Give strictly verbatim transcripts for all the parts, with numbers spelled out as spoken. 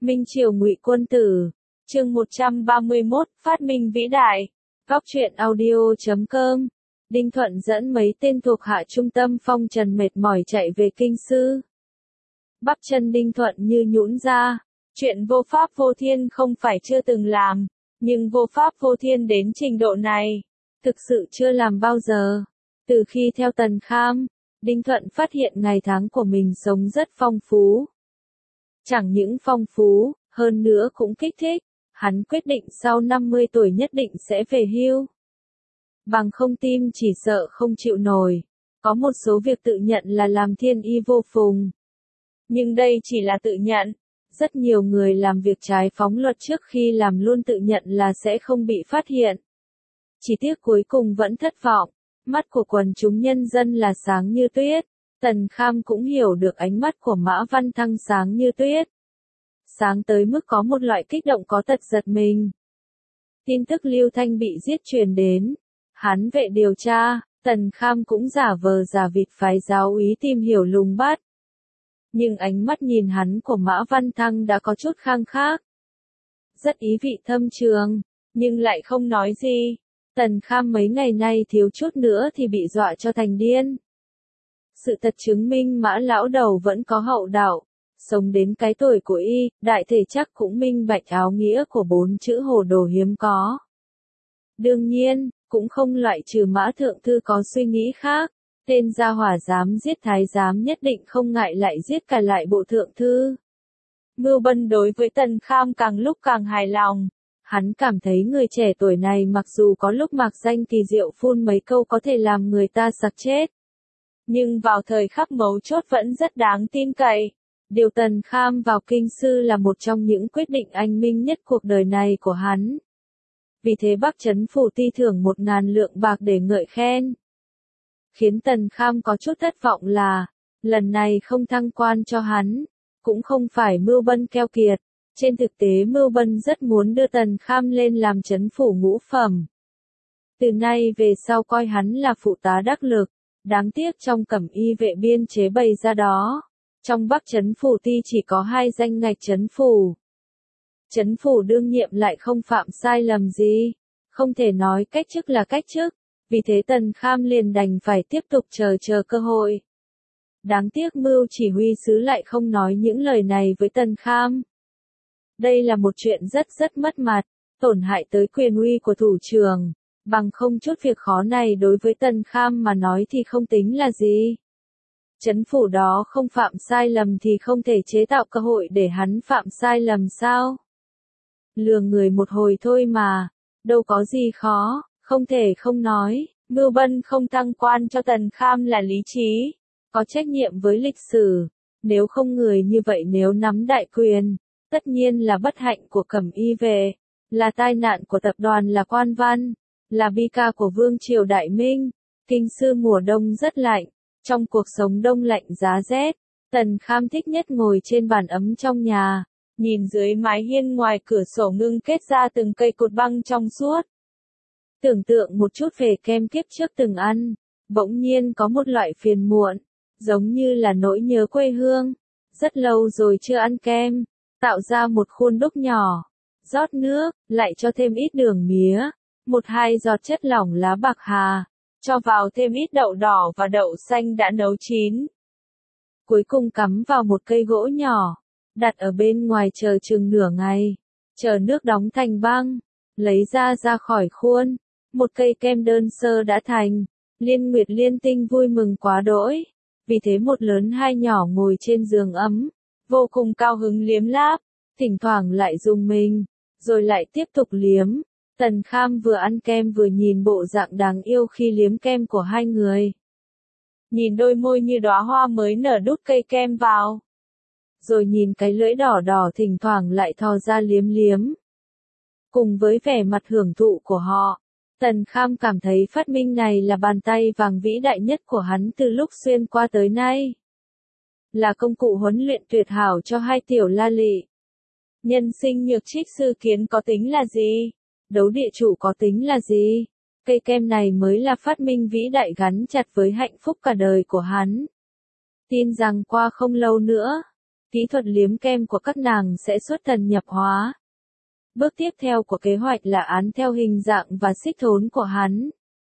Minh Triều Ngụy Quân Tử, chương một trăm ba mươi mốt, phát minh vĩ đại. Góc truyện audio chấm com. Đinh Thuận dẫn mấy tên thuộc hạ trung tâm phong trần mệt mỏi chạy về kinh sư. Bắp chân Đinh Thuận như nhũn ra, chuyện vô pháp vô thiên không phải chưa từng làm, nhưng vô pháp vô thiên đến trình độ này, thực sự chưa làm bao giờ. Từ khi theo Tần Kham, Đinh Thuận phát hiện ngày tháng của mình sống rất phong phú. Chẳng những phong phú, hơn nữa cũng kích thích, hắn quyết định sau năm mươi tuổi nhất định sẽ về hưu. Bằng không tim chỉ sợ không chịu nổi, có một số việc tự nhận là làm thiên y vô phùng. Nhưng đây chỉ là tự nhận, rất nhiều người làm việc trái phóng luật trước khi làm luôn tự nhận là sẽ không bị phát hiện. Chỉ tiếc cuối cùng vẫn thất vọng, mắt của quần chúng nhân dân là sáng như tuyết. Tần Kham cũng hiểu được ánh mắt của Mã Văn Thăng sáng như tuyết. Sáng tới mức có một loại kích động có tật giật mình. Tin tức Lưu Thanh bị giết truyền đến. Hắn vệ điều tra, Tần Kham cũng giả vờ giả vịt phái giáo úy tìm hiểu lùng bắt. Nhưng ánh mắt nhìn hắn của Mã Văn Thăng đã có chút khang khác. Rất ý vị thâm trường, nhưng lại không nói gì. Tần Kham mấy ngày nay thiếu chút nữa thì bị dọa cho thành điên. Sự thật chứng minh Mã lão đầu vẫn có hậu đạo, sống đến cái tuổi của y, đại thể chắc cũng minh bạch áo nghĩa của bốn chữ hồ đồ hiếm có. Đương nhiên, cũng không loại trừ Mã thượng thư có suy nghĩ khác, tên gia hỏa dám giết thái giám nhất định không ngại lại giết cả lại bộ thượng thư. Mưu Bân đối với Tần Kham càng lúc càng hài lòng. Hắn cảm thấy người trẻ tuổi này mặc dù có lúc mạc danh kỳ diệu phun mấy câu có thể làm người ta sặc chết, nhưng vào thời khắc mấu chốt vẫn rất đáng tin cậy. Điều Tần Kham vào kinh sư là một trong những quyết định anh minh nhất cuộc đời này của hắn. Vì thế Bắc Trấn Phủ ti thưởng một ngàn lượng bạc để ngợi khen. Khiến Tần Kham có chút thất vọng là, lần này không thăng quan cho hắn, cũng không phải Mưu Bân keo kiệt. Trên thực tế Mưu Bân rất muốn đưa Tần Kham lên làm trấn phủ ngũ phẩm. Từ nay về sau coi hắn là phụ tá đắc lực, đáng tiếc trong cẩm y vệ biên chế bày ra đó. Trong Bắc trấn phủ ti chỉ có hai danh ngạch trấn phủ. Trấn phủ đương nhiệm lại không phạm sai lầm gì, không thể nói cách chức là cách chức, vì thế Tần Kham liền đành phải tiếp tục chờ chờ cơ hội. Đáng tiếc Mưu chỉ huy sứ lại không nói những lời này với Tần Kham. Đây là một chuyện rất rất mất mặt, tổn hại tới quyền uy của thủ trưởng, bằng không chút việc khó này đối với Tần Kham mà nói thì không tính là gì. Trấn phủ đó không phạm sai lầm thì không thể chế tạo cơ hội để hắn phạm sai lầm sao? Lừa người một hồi thôi mà, đâu có gì khó, không thể không nói, Mưu Bân không thăng quan cho Tần Kham là lý trí, có trách nhiệm với lịch sử, nếu không người như vậy nếu nắm đại quyền. Tất nhiên là bất hạnh của cẩm y vệ, là tai nạn của tập đoàn là quan văn, là bi ca của vương triều Đại Minh. Kinh sư mùa đông rất lạnh, trong cuộc sống đông lạnh giá rét, Tần Kham thích nhất ngồi trên bàn ấm trong nhà, nhìn dưới mái hiên ngoài cửa sổ ngưng kết ra từng cây cột băng trong suốt. Tưởng tượng một chút về kem kiếp trước từng ăn, bỗng nhiên có một loại phiền muộn, giống như là nỗi nhớ quê hương, rất lâu rồi chưa ăn kem. Tạo ra một khuôn đúc nhỏ, rót nước, lại cho thêm ít đường mía, một hai giọt chất lỏng lá bạc hà, cho vào thêm ít đậu đỏ và đậu xanh đã nấu chín. Cuối cùng cắm vào một cây gỗ nhỏ, đặt ở bên ngoài chờ chừng nửa ngày, chờ nước đóng thành băng, lấy ra ra khỏi khuôn, một cây kem đơn sơ đã thành. Liên Nguyệt Liên Tinh vui mừng quá đỗi, vì thế một lớn hai nhỏ ngồi trên giường ấm. Vô cùng cao hứng liếm láp, thỉnh thoảng lại dùng mình, rồi lại tiếp tục liếm. Tần Kham vừa ăn kem vừa nhìn bộ dạng đáng yêu khi liếm kem của hai người. Nhìn đôi môi như đóa hoa mới nở đút cây kem vào. Rồi nhìn cái lưỡi đỏ đỏ thỉnh thoảng lại thò ra liếm liếm. Cùng với vẻ mặt hưởng thụ của họ, Tần Kham cảm thấy phát minh này là bàn tay vàng vĩ đại nhất của hắn từ lúc xuyên qua tới nay. Là công cụ huấn luyện tuyệt hảo cho hai tiểu la lị. Nhân sinh nhược trích sư kiến có tính là gì? Đấu địa chủ có tính là gì? Cây kem này mới là phát minh vĩ đại gắn chặt với hạnh phúc cả đời của hắn. Tin rằng qua không lâu nữa, Kỹ thuật liếm kem của các nàng sẽ xuất thần nhập hóa. Bước tiếp theo của kế hoạch là án theo hình dạng và xích thốn của hắn.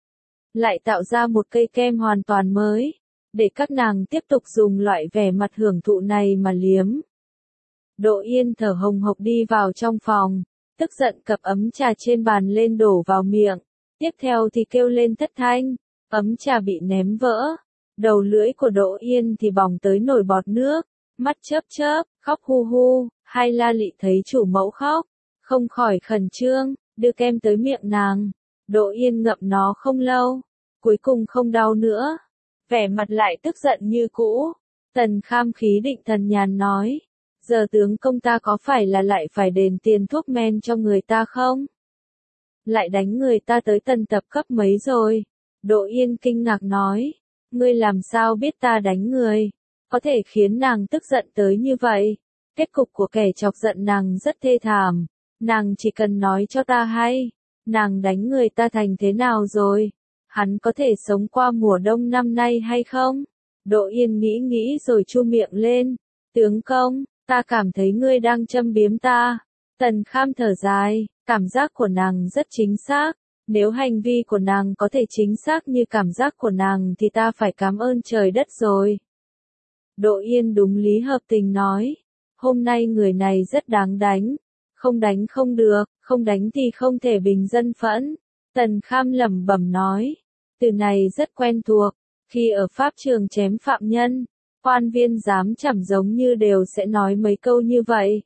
Lại tạo ra một cây kem hoàn toàn mới, để các nàng tiếp tục dùng loại vẻ mặt hưởng thụ này mà liếm. Đỗ Yên thở hồng hộc đi vào trong phòng, tức giận cặp ấm trà trên bàn lên đổ vào miệng. Tiếp theo thì kêu lên thất thanh, ấm trà bị ném vỡ. Đầu lưỡi của Đỗ Yên thì bỏng tới nổi bọt nước, mắt chớp chớp, khóc hu hu. Hai La Lị thấy chủ mẫu khóc, không khỏi khẩn trương, đưa kem tới miệng nàng. Đỗ Yên ngậm nó không lâu, cuối cùng không đau nữa, vẻ mặt lại tức giận như cũ. Tần Kham khí định thần nhàn nói, giờ tướng công ta có phải là lại phải đền tiền thuốc men cho người ta không? Lại đánh người ta tới tần tập cấp mấy rồi? Đỗ Yên kinh ngạc nói, ngươi làm sao biết ta đánh người, có thể khiến nàng tức giận tới như vậy? Kết cục của kẻ chọc giận nàng rất thê thảm, nàng chỉ cần nói cho ta hay, nàng đánh người ta thành thế nào rồi? Hắn có thể sống qua mùa đông năm nay hay không? Đỗ Yên nghĩ nghĩ rồi chu miệng lên, tướng công, ta cảm thấy ngươi đang châm biếm ta. Tần Kham thở dài, cảm giác của nàng rất chính xác, nếu hành vi của nàng có thể chính xác như cảm giác của nàng thì ta phải cảm ơn trời đất rồi. Đỗ Yên đúng lý hợp tình nói, hôm nay người này rất đáng đánh, không đánh không được, không đánh thì không thể bình dân phẫn. Tần Kham lẩm bẩm nói, từ này rất quen thuộc, khi ở pháp trường chém phạm nhân, quan viên giám chẩm giống như đều sẽ nói mấy câu như vậy.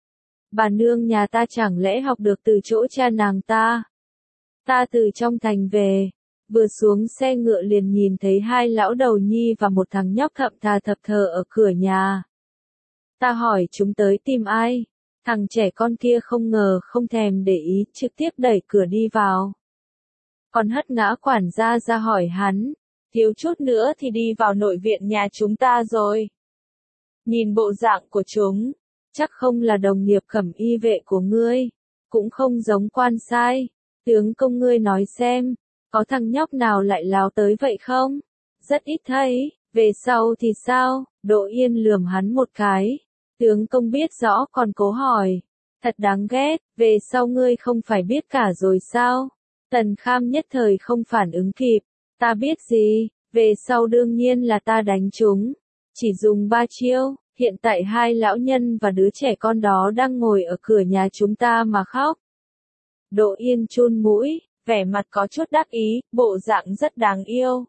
Bà nương nhà ta chẳng lẽ học được từ chỗ cha nàng ta? Ta từ trong thành về, vừa xuống xe ngựa liền nhìn thấy hai lão đầu nhi và một thằng nhóc thậm thà thập thờ ở cửa nhà. Ta hỏi chúng tới tìm ai? Thằng trẻ con kia không ngờ không thèm để ý, trực tiếp đẩy cửa đi vào. Còn hất ngã quản gia ra hỏi hắn, thiếu chút nữa thì đi vào nội viện nhà chúng ta rồi. Nhìn bộ dạng của chúng, chắc không là đồng nghiệp cẩm y vệ của ngươi, cũng không giống quan sai. Tướng công ngươi nói xem, có thằng nhóc nào lại láo tới vậy không? Rất ít thấy, về sau thì sao? Đỗ Yên lườm hắn một cái. Tướng công biết rõ còn cố hỏi. Thật đáng ghét, về sau ngươi không phải biết cả rồi sao? Tần Kham nhất thời không phản ứng kịp. Ta biết gì, về sau đương nhiên là ta đánh chúng. Chỉ dùng ba chiêu, hiện tại hai lão nhân và đứa trẻ con đó đang ngồi ở cửa nhà chúng ta mà khóc. Đỗ Yên chun mũi, vẻ mặt có chút đắc ý, bộ dạng rất đáng yêu.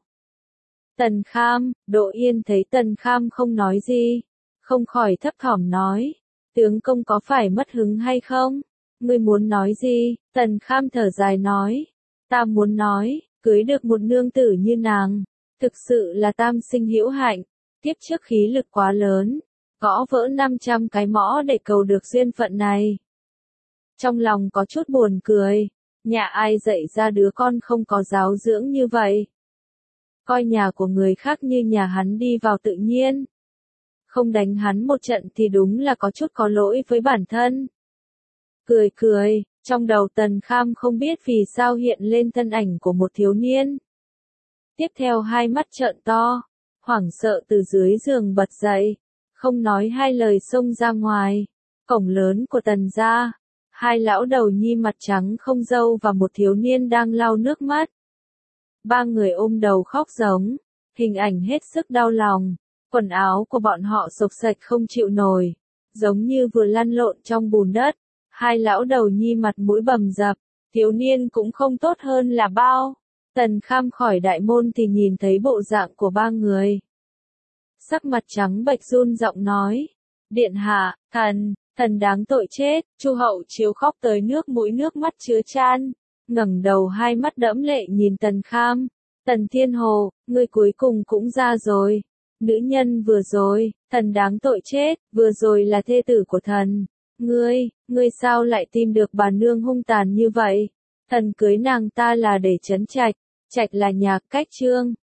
Tần Kham, Đỗ Yên thấy Tần Kham không nói gì, không khỏi thấp thỏm nói, tướng công có phải mất hứng hay không? Ngươi muốn nói gì? Tần Kham thở dài nói, ta muốn nói, cưới được một nương tử như nàng, thực sự là tam sinh hữu hạnh, tiếp trước khí lực quá lớn, gõ vỡ năm trăm cái mõ để cầu được duyên phận này. Trong lòng có chút buồn cười, nhà ai dạy ra đứa con không có giáo dưỡng như vậy. Coi nhà của người khác như nhà hắn đi vào tự nhiên. Không đánh hắn một trận thì đúng là có chút có lỗi với bản thân. Cười cười, trong đầu Tần Kham không biết vì sao hiện lên thân ảnh của một thiếu niên. Tiếp theo hai mắt trợn to, hoảng sợ từ dưới giường bật dậy, không nói hai lời xông ra ngoài. Cổng lớn của Tần gia, hai lão đầu nhi mặt trắng không râu và một thiếu niên đang lau nước mắt. Ba người ôm đầu khóc giống, hình ảnh hết sức đau lòng. Quần áo của bọn họ xộc xệch không chịu nổi, giống như vừa lăn lộn trong bùn đất. Hai lão đầu nhi mặt mũi bầm dập, thiếu niên cũng không tốt hơn là bao. Tần Kham khỏi đại môn thì nhìn thấy bộ dạng của ba người. Sắc mặt trắng bệch run giọng nói, điện hạ, thần, thần đáng tội chết. Chu Hậu Chiếu khóc tới nước mũi nước mắt chứa chan, ngẩng đầu hai mắt đẫm lệ nhìn Tần Kham. Tần Thiên Hồ, ngươi cuối cùng cũng ra rồi. Nữ nhân vừa rồi, thần đáng tội chết, vừa rồi là thê tử của thần. Ngươi, ngươi sao lại tìm được bà nương hung tàn như vậy? Thần cưới nàng ta là để trấn Trạch, Trạch là nhà Cách Trương,